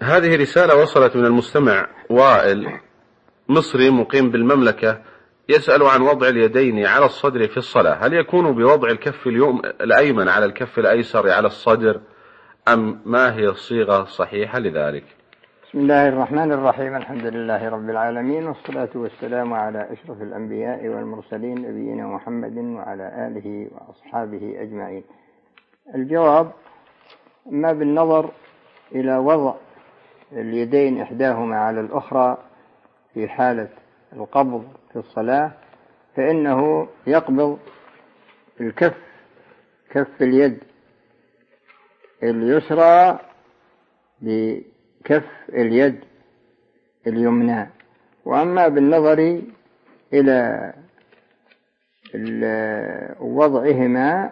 هذه رسالة وصلت من المستمع وائل، مصري مقيم بالمملكة، يسأل عن وضع اليدين على الصدر في الصلاة، هل يكون بوضع الكف الأيمن على الكف الأيسر على الصدر، أم ما هي الصيغة الصحيحة لذلك؟ بسم الله الرحمن الرحيم، الحمد لله رب العالمين، والصلاة والسلام على أشرف الأنبياء والمرسلين نبينا محمد وعلى آله وأصحابه أجمعين. الجواب: ما بالنظر إلى وضع اليدين إحداهما على الأخرى في حالة القبض في الصلاة، فإنه يقبض كف اليد اليسرى بكف اليد اليمنى. وأما بالنظر إلى وضعهما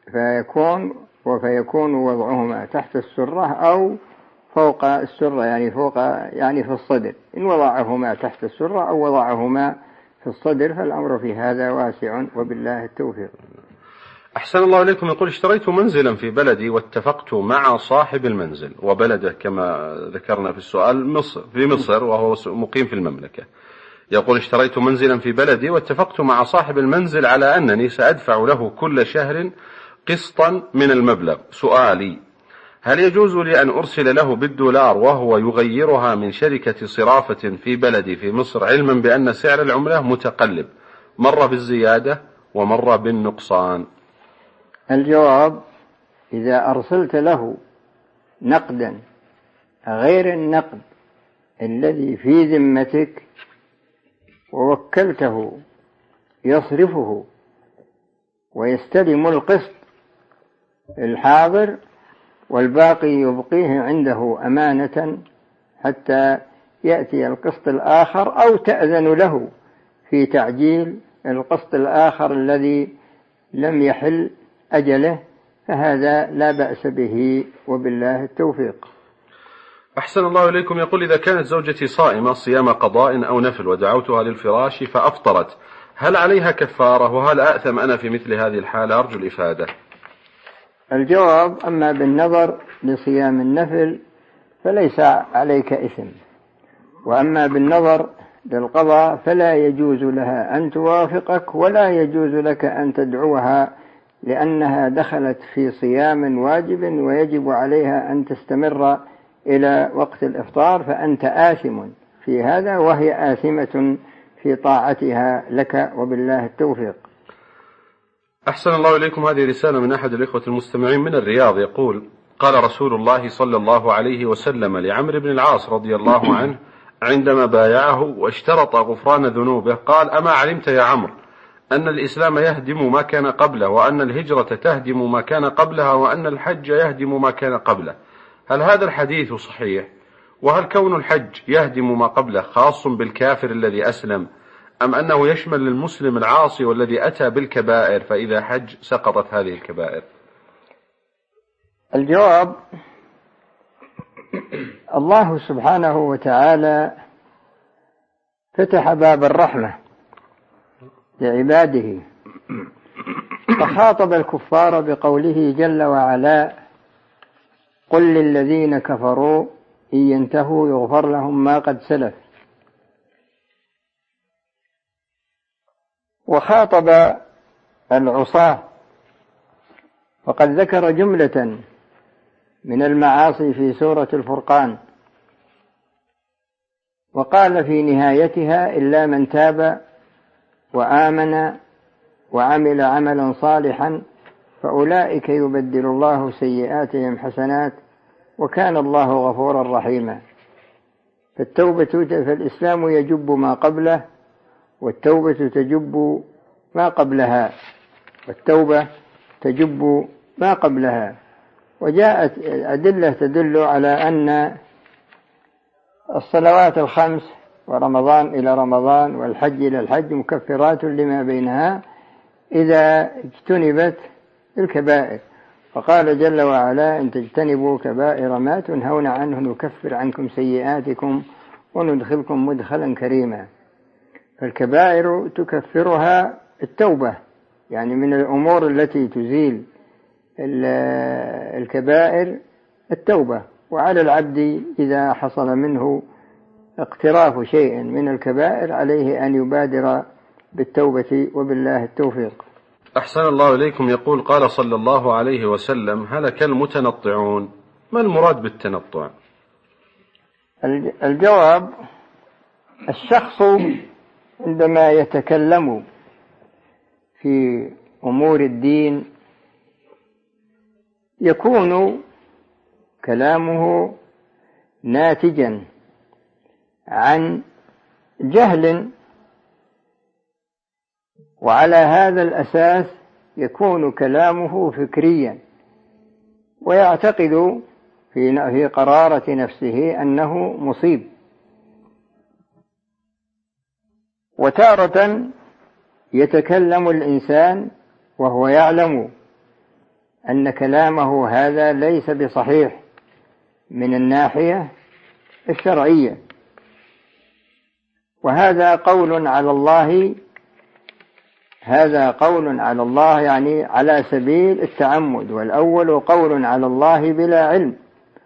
فيكون وضعهما تحت السرة أو فوق السرة، يعني في الصدر، إن وضعهما تحت السرة أو وضعهما في الصدر، فالأمر في هذا واسع، وبالله التوفيق. أحسن الله إليكم. يقول: اشتريت منزلا في بلدي واتفقت مع صاحب المنزل، وبلده كما ذكرنا في السؤال في مصر، وهو مقيم في المملكة. يقول: اشتريت منزلا في بلدي واتفقت مع صاحب المنزل على أنني سأدفع له كل شهر قسطا من المبلغ. سؤالي: هل يجوز لي أن أرسل له بالدولار وهو يغيرها من شركة صرافة في بلدي في مصر، علما بأن سعر العملة متقلب، مرة بالزيادة ومرة بالنقصان؟ الجواب: إذا أرسلت له نقدا غير النقد الذي في ذمتك ووكلته يصرفه ويستلم القسط الحاضر والباقي يبقيه عنده أمانة حتى يأتي القسط الآخر، أو تأذن له في تعجيل القسط الآخر الذي لم يحل أجله، فهذا لا بأس به، وبالله التوفيق. أحسن الله إليكم. يقول: إذا كانت زوجتي صائمة صيام قضاء أو نفل ودعوتها للفراش فأفطرت، هل عليها كفارة؟ وهل أأثم أنا في مثل هذه الحالة؟ أرجو الإفادة. الجواب: أما بالنظر لصيام النفل فليس عليك إثم، وأما بالنظر للقضاء فلا يجوز لها أن توافقك، ولا يجوز لك أن تدعوها، لأنها دخلت في صيام واجب ويجب عليها أن تستمر إلى وقت الإفطار، فأنت آثم في هذا وهي آثمة في طاعتها لك، وبالله التوفيق. أحسن الله إليكم. هذه رسالة من أحد الإخوة المستمعين من الرياض، يقول: قال رسول الله صلى الله عليه وسلم لعمرو بن العاص رضي الله عنه عندما بايعه واشترط غفران ذنوبه، قال: أما علمت يا عمرو أن الإسلام يهدم ما كان قبله، وأن الهجرة تهدم ما كان قبلها، وأن الحج يهدم ما كان قبله؟ هل هذا الحديث صحيح؟ وهل كون الحج يهدم ما قبله خاص بالكافر الذي أسلم، أم أنه يشمل المسلم العاصي والذي أتى بالكبائر، فإذا حج سقطت هذه الكبائر؟ الجواب: الله سبحانه وتعالى فتح باب الرحمة لعباده، فخاطب الكفار بقوله جل وعلا: قل للذين كفروا إن ينتهوا يغفر لهم ما قد سلف. وخاطب العصاة فقد ذكر جملة من المعاصي في سورة الفرقان، وقال في نهايتها: إلا من تاب وآمن وعمل عملا صالحا فأولئك يبدل الله سيئاتهم حسنات وكان الله غفورا رحيما. فالإسلام يجب ما قبله، والتوبة تجب ما قبلها، وجاءت أدلة تدل على أن الصلوات الخمس ورمضان إلى رمضان والحج إلى الحج مكفرات لما بينها إذا اجتنبت الكبائر، فقال جل وعلا: إن تجتنبوا كبائر ما تنهون عنه نكفر عنكم سيئاتكم وندخلكم مدخلا كريما. فالكبائر تكفرها التوبة، يعني من الأمور التي تزيل الكبائر التوبة، وعلى العبد إذا حصل منه اقتراف شيء من الكبائر عليه أن يبادر بالتوبة، وبالله التوفيق. أحسن الله إليكم. يقول قال صلى الله عليه وسلم: هلك المتنطعون. ما المراد بالتنطع؟ الجواب: الشخص عندما يتكلم في أمور الدين يكون كلامه ناتجا عن جهل، وعلى هذا الأساس يكون كلامه فكريا، ويعتقد في قرارة نفسه أنه مصيب. وتارة يتكلم الإنسان وهو يعلم أن كلامه هذا ليس بصحيح من الناحية الشرعية، وهذا قول على الله، هذا قول على الله يعني على سبيل التعمد، والأول قول على الله بلا علم.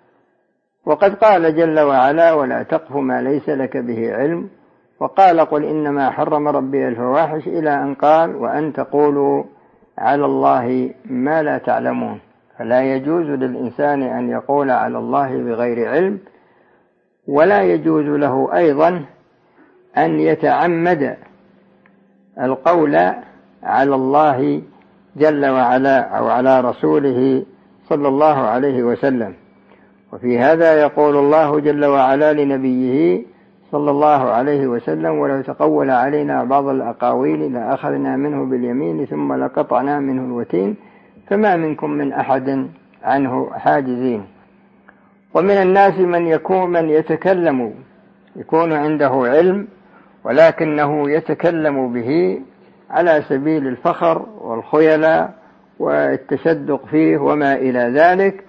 وقد قال جل وعلا: ولا تقف ما ليس لك به علم، وقال: قل إنما حرم ربي الفواحش، إلى أن قال: وأن تقولوا على الله ما لا تعلمون. فلا يجوز للإنسان أن يقول على الله بغير علم، ولا يجوز له أيضا أن يتعمد القول على الله جل وعلا أو على رسوله صلى الله عليه وسلم. وفي هذا يقول الله جل وعلا لنبيه صلى الله عليه وسلم: ولو تقول علينا بعض الأقاويل لأخذنا منه باليمين ثم لقطعنا منه الوتين فما منكم من أحد عنه حاجزين. ومن الناس من يتكلم يكون عنده علم ولكنه يتكلم به على سبيل الفخر والخيلاء والتشدق فيه وما إلى ذلك،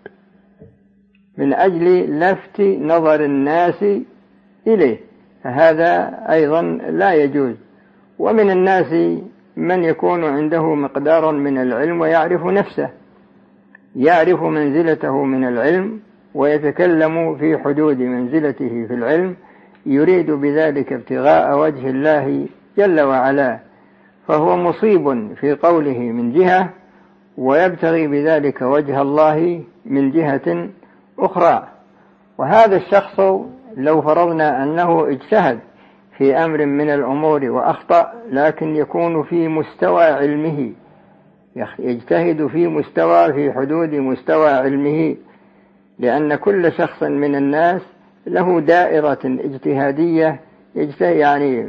من أجل لفت نظر الناس إليه، فهذا أيضا لا يجوز. ومن الناس من يكون عنده مقدار من العلم ويعرف نفسه، يعرف منزلته من العلم ويتكلم في حدود منزلته في العلم، يريد بذلك ابتغاء وجه الله جل وعلا، فهو مصيب في قوله من جهة، ويبتغي بذلك وجه الله من جهة أخرى. وهذا الشخص لو فرضنا أنه اجتهد في أمر من الأمور وأخطأ، لكن يكون في مستوى علمه، يجتهد في حدود مستوى علمه، لأن كل شخص من الناس له دائرة اجتهادية يجتهد يعني.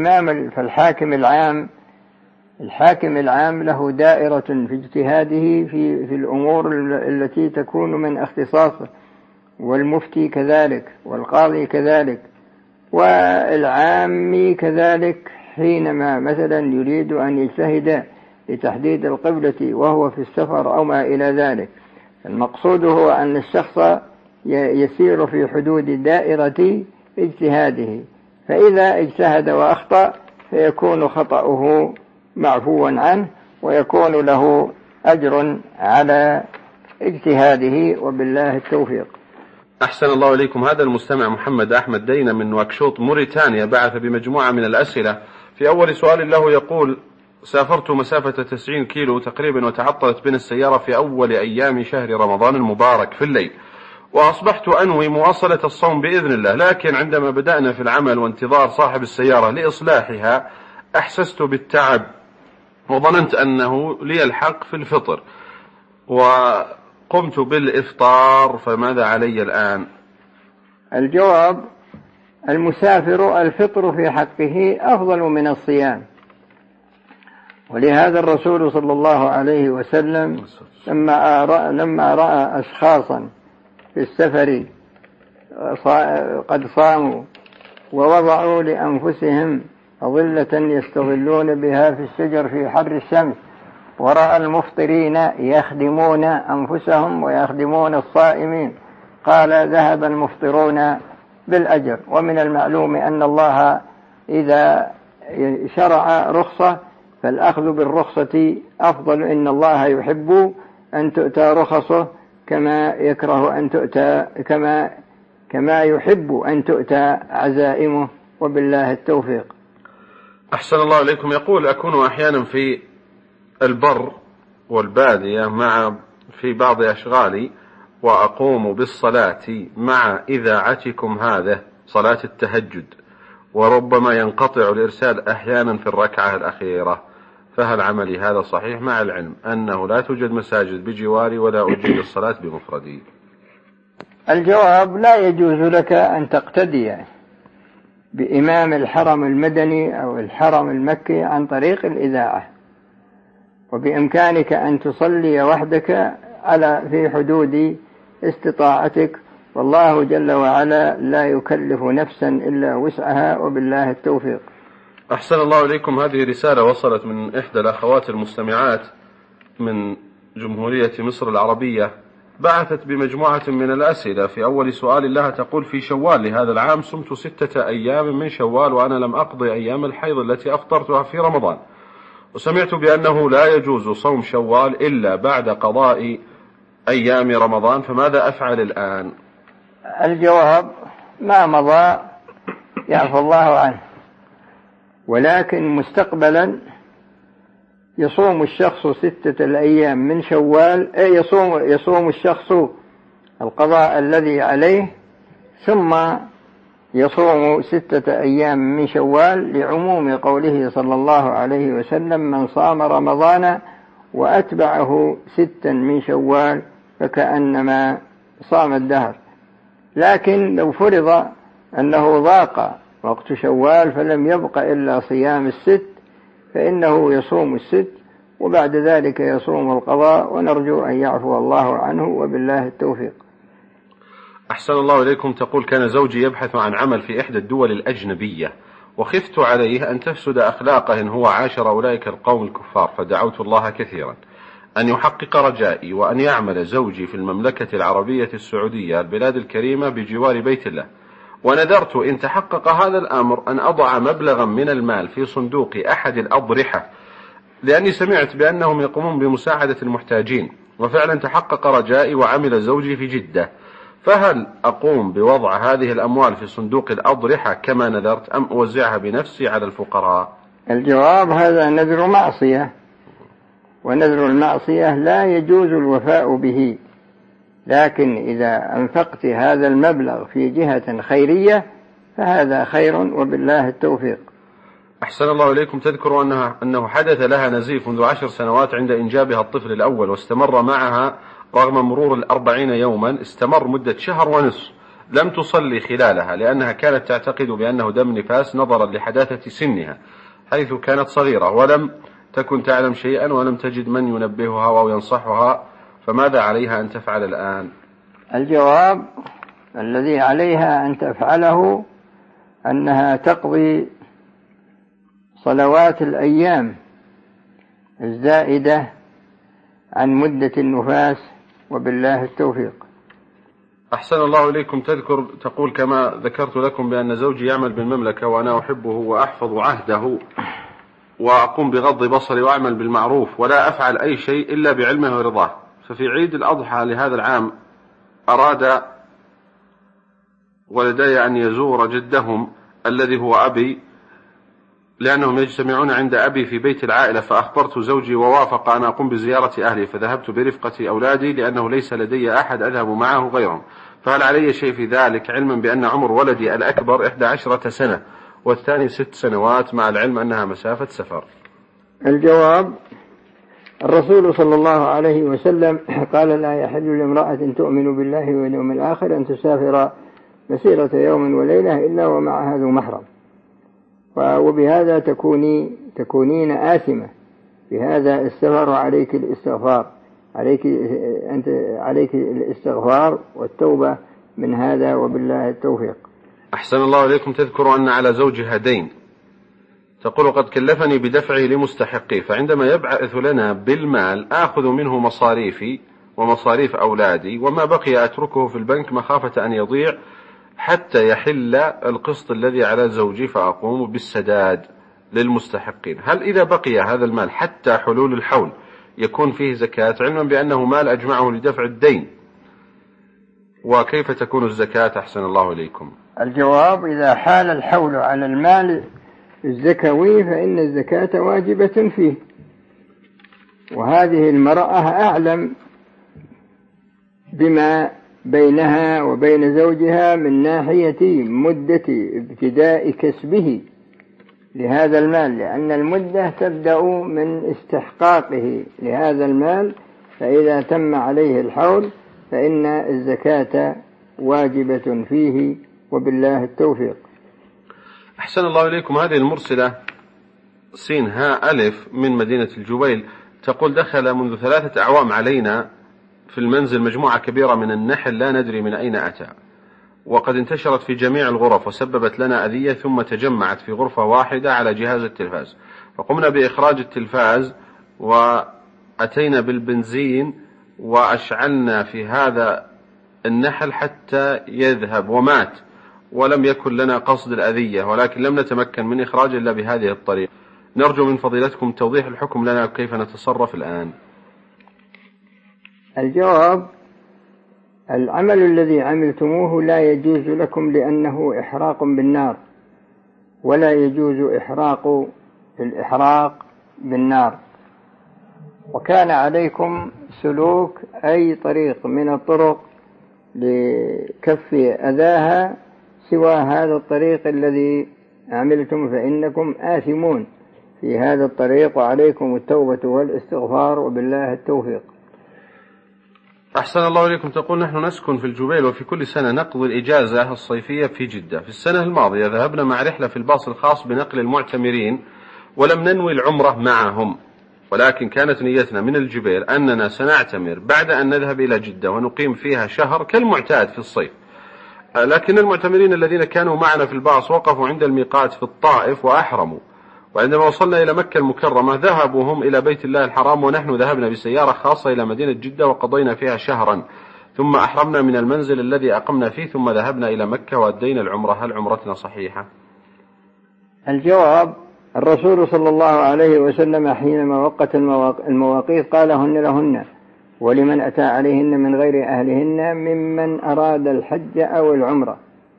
الحاكم العام له دائرة في اجتهاده في الأمور التي تكون من اختصاصه، والمفتي كذلك، والقاضي كذلك، والعامي كذلك، حينما مثلا يريد أن يجتهد لتحديد القبلة وهو في السفر أو ما إلى ذلك. المقصود هو أن الشخص يسير في حدود دائرة اجتهاده، فإذا اجتهد وأخطأ فيكون خطأه معفوا عنه، ويكون له أجر على اجتهاده، وبالله التوفيق. أحسن الله إليكم. هذا المستمع محمد أحمد دينا من نواكشوط موريتانيا بعث بمجموعة من الأسئلة. في أول سؤال له يقول: سافرت مسافة 90 كيلو تقريبا، وتعطلت بنا السيارة في أول أيام شهر رمضان المبارك في الليل، وأصبحت أنوي مواصلة الصوم بإذن الله، لكن عندما بدأنا في العمل وانتظار صاحب السيارة لإصلاحها أحسست بالتعب، وظننت أنه لي الحق في الفطر، وقمت بالإفطار، فماذا علي الآن؟ الجواب: المسافر الفطر في حقه أفضل من الصيام، ولهذا الرسول صلى الله عليه وسلم لما رأى أشخاصا في السفر قد صاموا ووضعوا لأنفسهم أظلة يستظلون بها في الشجر في حر الشمس، ورأى المفطرين يخدمون أنفسهم ويخدمون الصائمين، قال: ذهب المفطرون بالأجر. ومن المعلوم أن الله إذا شرع رخصة فالأخذ بالرخصة أفضل، إن الله يحب أن تؤتى رخصه كما يكره أن تؤتى كما يحب أن تؤتى عزائمه، وبالله التوفيق. أحسن الله إليكم. يقول: أكون أحيانا في البر والبادية في بعض أشغالي، وأقوم بالصلاة مع إذاعتكم هذا صلاة التهجد، وربما ينقطع الإرسال أحيانا في الركعة الأخيرة، فهل عملي هذا صحيح مع العلم أنه لا توجد مساجد بجواري ولا أجيد الصلاة بمفردي؟ الجواب: لا يجوز لك أن تقتدي بإمام الحرم المدني أو الحرم المكي عن طريق الإذاعة، وبإمكانك أن تصلي وحدك في حدود استطاعتك، والله جل وعلا لا يكلف نفسا إلا وسعها، وبالله التوفيق. أحسن الله إليكم. هذه رسالة وصلت من إحدى الأخوات المستمعات من جمهورية مصر العربية، بعثت بمجموعة من الأسئلة. في أول سؤال لها تقول: في شوال لهذا العام صمت 6 أيام من شوال، وأنا لم أقضي أيام الحيض التي أفطرتها في رمضان، وسمعت بأنه لا يجوز صوم شوال إلا بعد قضاء أيام رمضان، فماذا أفعل الآن؟ الجواب: ما مضى يعفو الله عنه، ولكن مستقبلا يصوم الشخص 6 أيام من شوال، يصوم الشخص القضاء الذي عليه، ثم يصوم 6 أيام من شوال، لعموم قوله صلى الله عليه وسلم: من صام رمضان وأتبعه 6 من شوال فكأنما صام الدهر. لكن لو فرض أنه ضاق وقت شوال فلم يبق إلا صيام 6، فإنه يصوم 6 وبعد ذلك يصوم القضاء، ونرجو أن يعفو الله عنه، وبالله التوفيق. أحسن الله إليكم. تقول: كان زوجي يبحث عن عمل في إحدى الدول الأجنبية، وخفت عليه أن تفسد أخلاقه إن هو عاشر أولئك القوم الكفار، فدعوت الله كثيرا أن يحقق رجائي وأن يعمل زوجي في المملكة العربية السعودية البلاد الكريمة بجوار بيت الله، ونذرت إن تحقق هذا الأمر أن أضع مبلغا من المال في صندوق أحد الأضرحة، لأني سمعت بأنهم يقومون بمساعدة المحتاجين، وفعلا تحقق رجائي وعمل زوجي في جدة، فهل أقوم بوضع هذه الأموال في صندوق الأضرحة كما نذرت أم أوزعها بنفسي على الفقراء؟ الجواب: هذا نذر معصية، ونذر المعصية لا يجوز الوفاء به، لكن إذا أنفقت هذا المبلغ في جهة خيرية فهذا خير، وبالله التوفيق. أحسن الله إليكم. تذكر أنه حدث لها نزيف منذ 10 سنوات عند إنجابها الطفل الأول، واستمر معها رغم مرور 40 يوما، استمر مدة 1.5 شهر، لم تصلي خلالها لأنها كانت تعتقد بأنه دم نفاس نظرا لحداثة سنها حيث كانت صغيرة، ولم تكن تعلم شيئا ولم تجد من ينبهها أو ينصحها، فماذا عليها أن تفعل الآن؟ الجواب: الذي عليها أن تفعله أنها تقضي صلوات الأيام الزائدة عن مدة النفاس، وبالله التوفيق. أحسن الله إليكم. تقول: كما ذكرت لكم بأن زوجي يعمل بالمملكة وأنا أحبه وأحفظ عهده وأقوم بغض بصري وأعمل بالمعروف ولا أفعل أي شيء إلا بعلمه ورضاه، ففي عيد الأضحى لهذا العام أراد ولدي أن يزور جدهم الذي هو أبي، لأنهم يجتمعون عند أبي في بيت العائلة، فأخبرت زوجي ووافق أن أقوم بزيارة أهلي، فذهبت برفقة أولادي لأنه ليس لدي أحد أذهب معه غيرهم، فهل علي شيء في ذلك علما بأن عمر ولدي الأكبر 11 سنة والثاني 6 سنوات، مع العلم أنها مسافة سفر؟ الجواب: الرسول صلى الله عليه وسلم قال: لا يحل لامرأة تؤمن بالله واليوم الآخر أن تسافر مسيرة يوم وليلة إلا ومعها ذو محرم، وبهذا تكونين آثمة بهذا السفر، وعليك الاستغفار، عليك الاستغفار والتوبة من هذا، وبالله التوفيق. أحسن الله إليكم. تذكر أن على زوجها دين، تقول: قد كلفني بدفعه لمستحقيه، فعندما يبعث لنا بالمال آخذ منه مصاريفي ومصاريف أولادي، وما بقي أتركه في البنك مخافة أن يضيع حتى يحل القسط الذي على زوجي، فأقوم بالسداد للمستحقين. هل إذا بقي هذا المال حتى حلول الحول يكون فيه زكاة، علما بأنه مال أجمعه لدفع الدين وكيف تكون الزكاة أحسن الله إليكم؟ الجواب: إذا حال الحول على المال الزكوي فإن الزكاة واجبة فيه، وهذه المرأة أعلم بما بينها وبين زوجها من ناحية مدة ابتداء كسبه لهذا المال، لأن المدة تبدأ من استحقاقه لهذا المال، فإذا تم عليه الحول فإن الزكاة واجبة فيه، وبالله التوفيق. أحسن الله إليكم. هذه المرسلة سين ها ألف من مدينة الجبيل تقول: دخل منذ 3 أعوام علينا في المنزل مجموعة كبيرة من النحل لا ندري من أين أتى، وقد انتشرت في جميع الغرف وسببت لنا أذية، ثم تجمعت في غرفة واحدة على جهاز التلفاز، فقمنا بإخراج التلفاز وأتينا بالبنزين وأشعلنا في هذا النحل حتى يذهب ومات، ولم يكن لنا قصد الأذية، ولكن لم نتمكن من إخراجه إلا بهذه الطريقة. نرجو من فضيلتكم توضيح الحكم لنا وكيف نتصرف الآن. الجواب: العمل الذي عملتموه لا يجوز لكم لأنه إحراق بالنار، ولا يجوز الإحراق بالنار، وكان عليكم سلوك أي طريق من الطرق لكف أذاها سوى هذا الطريق الذي عملتم، فإنكم آثمون في هذا الطريق، وعليكم التوبة والاستغفار، وبالله التوفيق. أحسن الله إليكم. تقول: نحن نسكن في الجبيل، وفي كل سنة نقضي الإجازة الصيفية في جدة. في السنة الماضية ذهبنا مع رحلة في الباص الخاص بنقل المعتمرين، ولم ننوي العمرة معهم، ولكن كانت نيتنا من الجبيل أننا سنعتمر بعد أن نذهب إلى جدة ونقيم فيها شهر كالمعتاد في الصيف. لكن المعتمرين الذين كانوا معنا في الباص وقفوا عند الميقات في الطائف وأحرموا، وعندما وصلنا إلى مكة المكرمة ذهبوا هم إلى بيت الله الحرام، ونحن ذهبنا بسيارة خاصة إلى مدينة جدة وقضينا فيها شهرا، ثم أحرمنا من المنزل الذي أقمنا فيه، ثم ذهبنا إلى مكة وأدينا العمرة. هل عمرتنا صحيحة؟ الجواب: الرسول صلى الله عليه وسلم حينما وقت المواقيت قالهن لهن ولمن أتى عليهن من غير أهلهن ممن أراد الحج أو العمرة،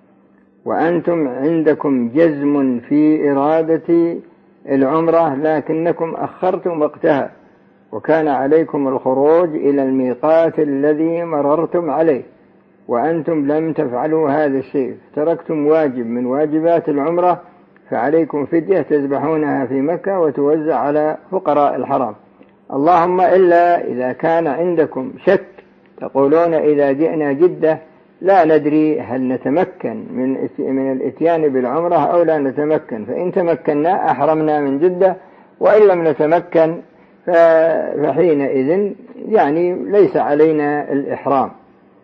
وأنتم عندكم جزم في إرادة العمرة لكنكم أخرتم وقتها، وكان عليكم الخروج إلى الميقات الذي مررتم عليه، وأنتم لم تفعلوا هذا الشيء، تركتم واجب من واجبات العمرة، فعليكم فدية تذبحونها في مكة وتوزع على فقراء الحرام، اللهم إلا إذا كان عندكم شك تقولون إذا جئنا جدة لا ندري هل نتمكن من الاتيان بالعمرة أو لا نتمكن، فإن تمكنا أحرمنا من جدة، وإن لم نتمكن فحينئذ ليس علينا الإحرام.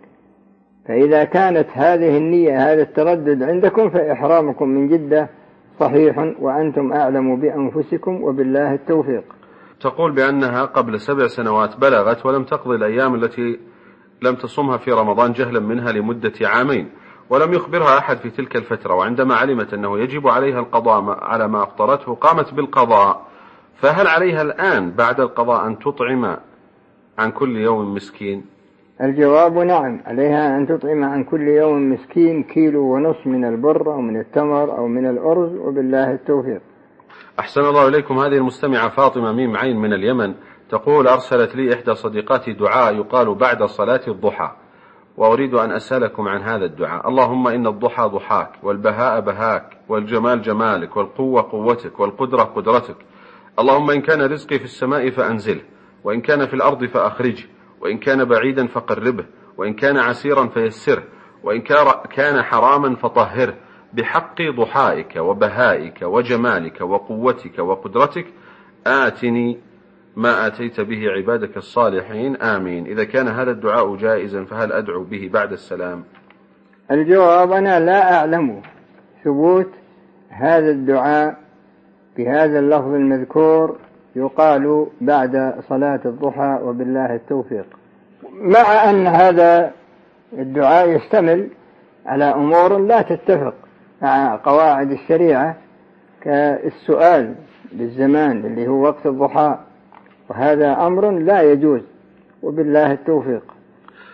فإذا كانت هذه النية هذا التردد عندكم فإحرامكم من جدة صحيح، وأنتم أعلم بأنفسكم، وبالله التوفيق. تقول بأنها قبل 7 سنوات بلغت ولم تقضي الأيام التي لم تصمها في رمضان جهلا منها لمدة 2 عام، ولم يخبرها أحد في تلك الفترة، وعندما علمت أنه يجب عليها القضاء على ما أفطرته قامت بالقضاء، فهل عليها الآن بعد القضاء أن تطعم عن كل يوم مسكين؟ الجواب: نعم، عليها أن تطعم عن كل يوم مسكين 1.5 كيلو من البر أو من التمر أو من الأرز، وبالله التوفيق. أحسن الله إليكم. هذه المستمعة فاطمة ميم عين من اليمن تقول: أرسلت لي إحدى صديقاتي دعاء يقال بعد صلاة الضحى، وأريد أن أسألكم عن هذا الدعاء: اللهم إن الضحى ضحاك، والبهاء بهاك، والجمال جمالك، والقوة قوتك، والقدرة قدرتك، اللهم إن كان رزقي في السماء فأنزله، وإن كان في الأرض فأخرجه، وإن كان بعيدا فقربه، وإن كان عسيرا فيسره، وإن كان حراما فطهره، بحق ضحائك وبهائك وجمالك وقوتك وقدرتك آتني ما آتيت به عبادك الصالحين، آمين. إذا كان هذا الدعاء جائزا فهل أدعو به بعد السلام؟ الجواب: أنا لا أعلم ثبوت هذا الدعاء بهذا اللفظ المذكور يقال بعد صلاة الضحى، وبالله التوفيق، مع أن هذا الدعاء يشتمل على أمور لا تتفق مع قواعد الشريعة كالسؤال بالزمان اللي هو وقت الضحى، وهذا أمر لا يجوز، وبالله التوفيق.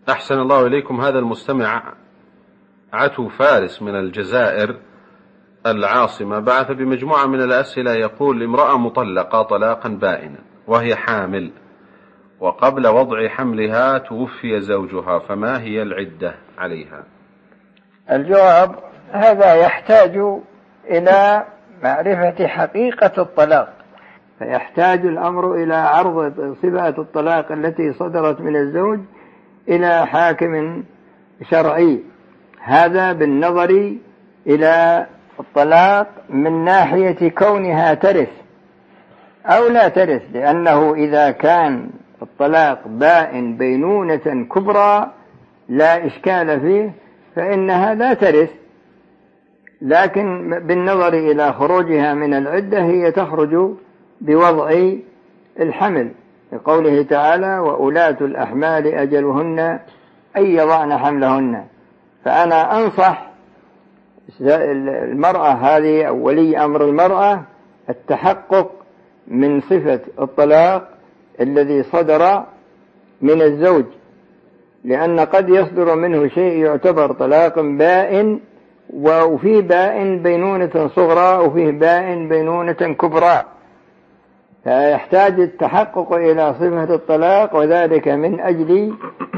أحسن الله إليكم. هذا المستمع عتو فارس من الجزائر العاصمة بعث بمجموعة من الأسئلة، يقول: امرأة مطلقة طلاقا بائنا وهي حامل، وقبل وضع حملها توفي زوجها، فما هي العدة عليها؟ الجواب: هذا يحتاج إلى معرفة حقيقة الطلاق، فيحتاج الأمر إلى عرض صفات الطلاق التي صدرت من الزوج إلى حاكم شرعي، هذا بالنظر إلى الطلاق من ناحية كونها ترث أو لا ترث، لأنه إذا كان الطلاق بائن بينونة كبرى لا إشكال فيه فإنها لا ترث، لكن بالنظر إلى خروجها من العدة هي تخرج بوضع الحمل، لقوله تعالى: وأولاة الأحمال أجلهن أن يضعن حملهن. فأنا أنصح المرأة هذه أو ولي أمر المرأة التحقق من صفة الطلاق الذي صدر من الزوج، لأن قد يصدر منه شيء يعتبر طلاق بائن، وفيه بائن بينونة صغرى وفيه بائن بينونة كبرى، فيحتاج التحقق إلى صفة الطلاق، وذلك من أجل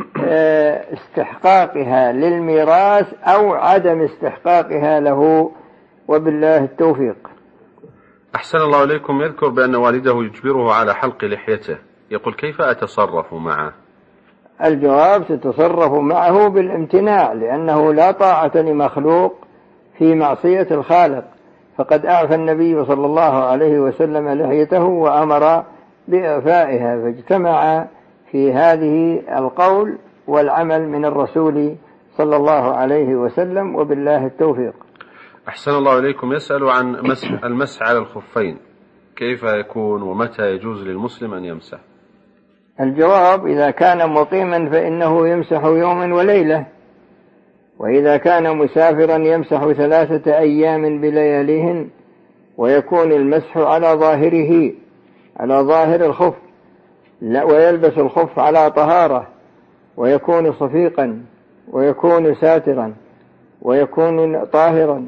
استحقاقها للميراث أو عدم استحقاقها له، وبالله التوفيق. أحسن الله إليكم. يذكر بأن والده يجبره على حلق لحيته، يقول: كيف أتصرف معه؟ الجواب: تتصرف معه بالامتناع، لأنه لا طاعة لمخلوق في معصية الخالق، فقد أعفى النبي صلى الله عليه وسلم لحيته وأمر بإعفائها، فاجتمع في هذه القول والعمل من الرسول صلى الله عليه وسلم، وبالله التوفيق. أحسن الله إليكم. يسأل عن المسح على الخفين، كيف يكون ومتى يجوز للمسلم أن يمسح؟ الجواب: إذا كان مقيما فإنه يمسح يوما وليلة، وإذا كان مسافرا يمسح 3 أيام بلياليهن، ويكون المسح على ظاهره، على ظاهر الخف، ويلبس الخف على طهارة، ويكون صفيقا، ويكون ساترا، ويكون طاهرا،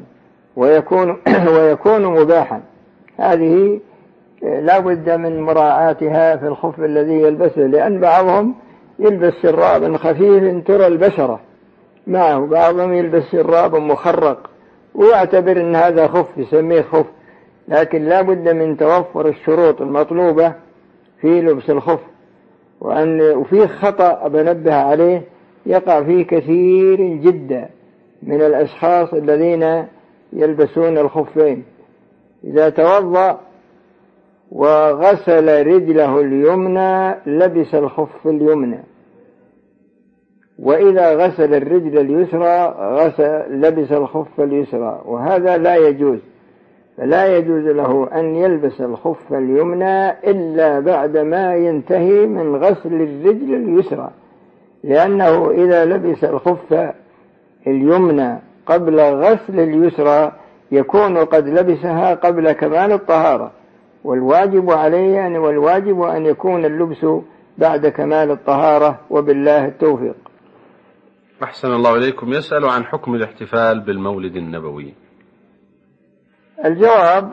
ويكون مباحا. هذه لا بد من مراعاتها في الخف الذي يلبسه، لأن بعضهم يلبس شراب خفيف ترى البشرة معه، بعضهم يلبس شراب مخرق ويعتبر أن هذا خف يسميه خف، لكن لا بد من توفر الشروط المطلوبة في لبس الخف. وفيه خطأ بنبه عليه يقع فيه كثير جدا من الأشخاص الذين يلبسون الخفين: إذا توضأ وغسل رجله اليمنى لبس الخف اليمنى، وإذا غسل الرجل اليسرى لبس الخف اليسرى، وهذا لا يجوز. فلا يجوز له أن يلبس الخف اليمنى إلا بعدما ينتهي من غسل الرجل اليسرى، لأنه إذا لبس الخف اليمنى قبل غسل اليسرى يكون قد لبسها قبل كمال الطهارة، والواجب عليه والواجب أن يكون اللبس بعد كمال الطهارة، وبالله التوفيق. أحسن الله إليكم. يسأل عن حكم الاحتفال بالمولد النبوي. الجواب: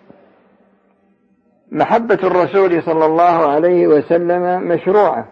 محبة الرسول صلى الله عليه وسلم مشروعة،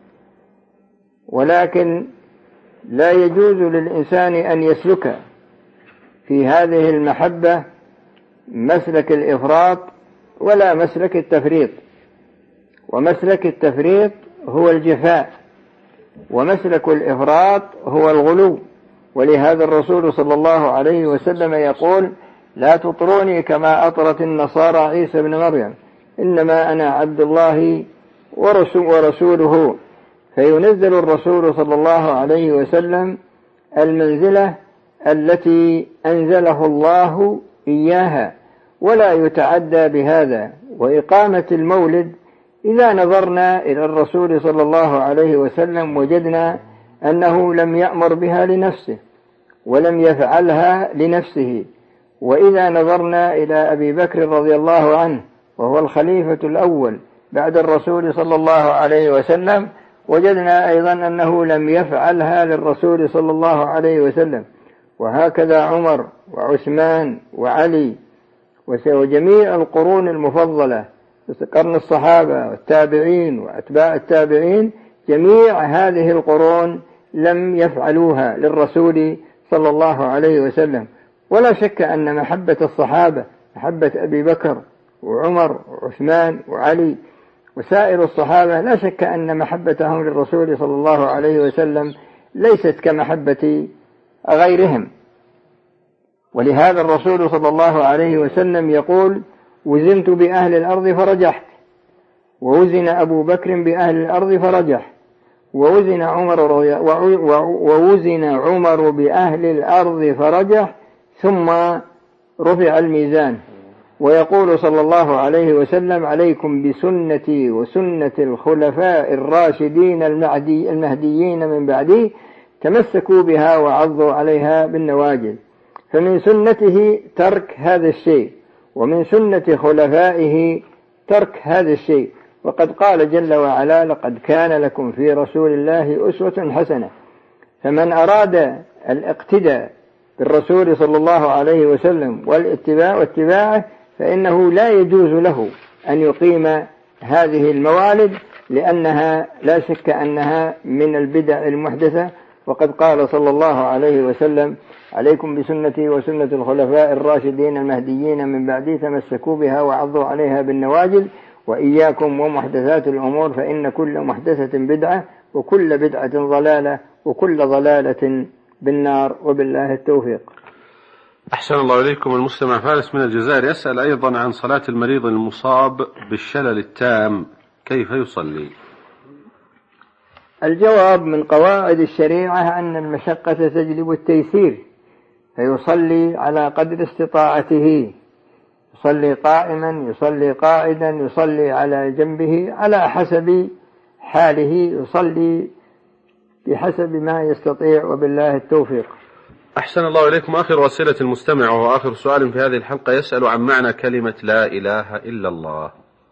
ولكن لا يجوز للإنسان أن يسلك في هذه المحبة مسلك الإفراط ولا مسلك التفريط، ومسلك التفريط هو الجفاء، ومسلك الإفراط هو الغلو. ولهذا الرسول صلى الله عليه وسلم يقول: لا تطروني كما أطرت النصارى عيسى بن مريم، إنما أنا عبد الله ورسوله. فينزل الرسول صلى الله عليه وسلم المنزلة التي أنزله الله إياها، ولا يتعدى بهذا. وإقامة المولد إذا نظرنا إلى الرسول صلى الله عليه وسلم وجدنا أنه لم يأمر بها لنفسه ولم يفعلها لنفسه. وإذا نظرنا إلى أبي بكر رضي الله عنه وهو الخليفة الأول بعد الرسول صلى الله عليه وسلم، وجدنا أيضا أنه لم يفعلها للرسول صلى الله عليه وسلم. وهكذا عمر وعثمان وعلي وجميع القرون المفضلة، قرن الصحابة والتابعين وأتباع التابعين، جميع هذه القرون لم يفعلوها للرسول صلى الله عليه وسلم. ولا شك أن محبة الصحابة، محبة أبي بكر وعمر وعثمان وعلي وسائر الصحابة، لا شك أن محبتهم للرسول صلى الله عليه وسلم ليست كمحبة غيرهم. ولهذا الرسول صلى الله عليه وسلم يقول: وزنت بأهل الأرض فرجحت، ووزن أبو بكر بأهل الأرض فرجح، ووزن عمر بأهل الأرض فرجح، ثم رفع الميزان. ويقول صلى الله عليه وسلم: عليكم بسنتي وسنة الخلفاء الراشدين المهديين من بعدي، تمسكوا بها وعضوا عليها بالنواجذ. فمن سنته ترك هذا الشيء، ومن سنة خلفائه ترك هذا الشيء. وقد قال جل وعلا: لقد كان لكم في رسول الله أسوة حسنة. فمن أراد الاقتداء بالرسول صلى الله عليه وسلم واتباعه، فإنه لا يجوز له أن يقيم هذه الموالد، لأنها لا شك أنها من البدع المحدثة. وقد قال صلى الله عليه وسلم: عليكم بسنتي وسنة الخلفاء الراشدين المهديين من بعدي، تمسكوا بها وعضوا عليها بالنواجذ، وإياكم ومحدثات الأمور، فإن كل محدثة بدعة، وكل بدعة ضلالة، وكل ضلالة بالنار، وبالله التوفيق. أحسن الله إليكم. المستمع فارس من الجزائر يسأل أيضا عن صلاة المريض المصاب بالشلل التام، كيف يصلي؟ الجواب: من قواعد الشريعة أن المشقة تجلب التيسير، فيصلي على قدر استطاعته، يصلي قائما، يصلي قاعدا، يصلي على جنبه، على حسب حاله، يصلي بحسب ما يستطيع، وبالله التوفيق. أحسن الله إليكم. آخر أسئلة المستمع وهو آخر سؤال في هذه الحلقة يسأل عن معنى كلمة لا إله إلا الله.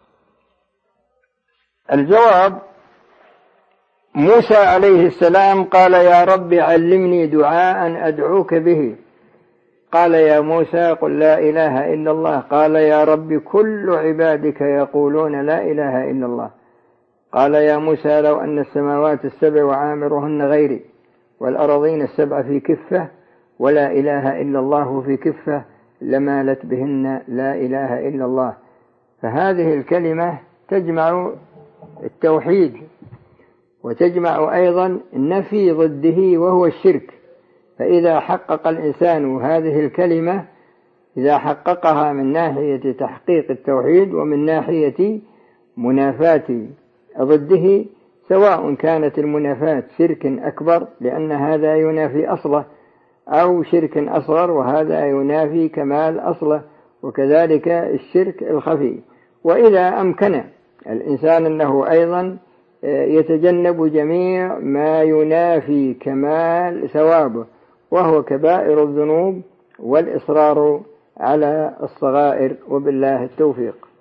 الجواب: موسى عليه السلام قال: يا رب علمني دعاء أدعوك به. قال: يا موسى قل لا إله إلا الله. قال: يا رب كل عبادك يقولون لا إله إلا الله. قال: يا موسى لو أن السماوات السبع وعامرهن غيري، والأرضين السبع في كفة، ولا إله إلا الله في كفة، لمالت بهن لا إله إلا الله. فهذه الكلمة تجمع التوحيد، وتجمع أيضا نفي ضده وهو الشرك. فإذا حقق الإنسان هذه الكلمة، إذا حققها من ناحية تحقيق التوحيد ومن ناحية منافاة ضده، سواء كانت المنافاة شرك أكبر لأن هذا ينافي أصله، أو شرك أصغر وهذا ينافي كمال أصله، وكذلك الشرك الخفي. وإذا أمكن الإنسان أنه أيضا يتجنب جميع ما ينافي كمال ثوابه، وهو كبائر الذنوب والإصرار على الصغائر، وبالله التوفيق.